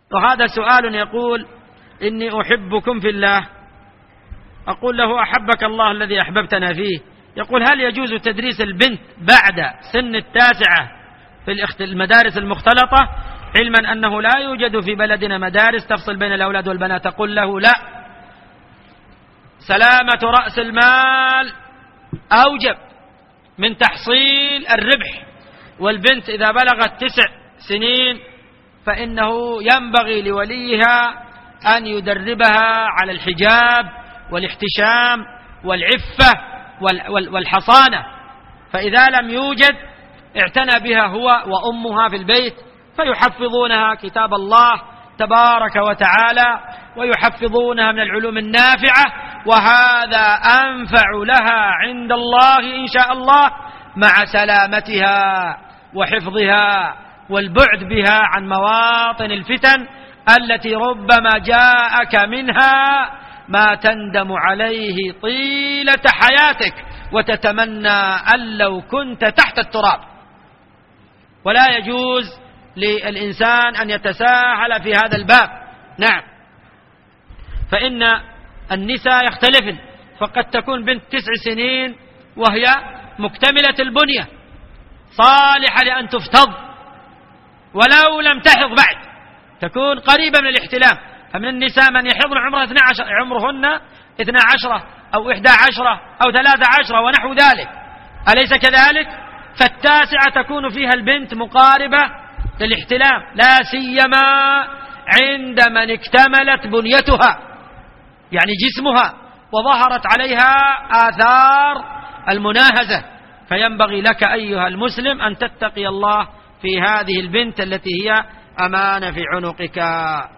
وهذا سؤال يقول: إني أحبكم في الله. أقول له: أحبك الله الذي أحببتنا فيه. يقول: هل يجوز تدريس البنت بعد سن 9 في المدارس المختلطة، علما أنه لا يوجد في بلدنا مدارس تفصل بين الأولاد والبنات؟ أقول له: لا، سلامة رأس المال أوجب من تحصيل الربح. والبنت إذا بلغت 9 سنين فإنه ينبغي لوليها أن يدربها على الحجاب والاحتشام والعفة والحصانة. فإذا لم يوجد اعتنى بها هو وأمها في البيت، فيحفظونها كتاب الله تبارك وتعالى ويحفظونها من العلوم النافعة، وهذا أنفع لها عند الله إن شاء الله، مع سلامتها وحفظها والبعد بها عن مواطن الفتن التي ربما جاءك منها ما تندم عليه طيلة حياتك وتتمنى أن لو كنت تحت التراب. ولا يجوز للإنسان أن يتساهل في هذا الباب. نعم، فإن النساء يختلفن، فقد تكون بنت 9 سنين وهي مكتملة البنية صالحة لأن تفتض ولو لم تحض بعد، تكون قريبة من الاحتلام. فمن النساء من يحضن عمرهن 12 أو 11 أو 13 ونحو ذلك، أليس كذلك؟ ف9 تكون فيها البنت مقاربة للاحتلام، لا سيما عند من اكتملت بنيتها، يعني جسمها، وظهرت عليها آثار المناهزة. فينبغي لك أيها المسلم أن تتقي الله في هذه البنت التي هي أمانة في عنقك.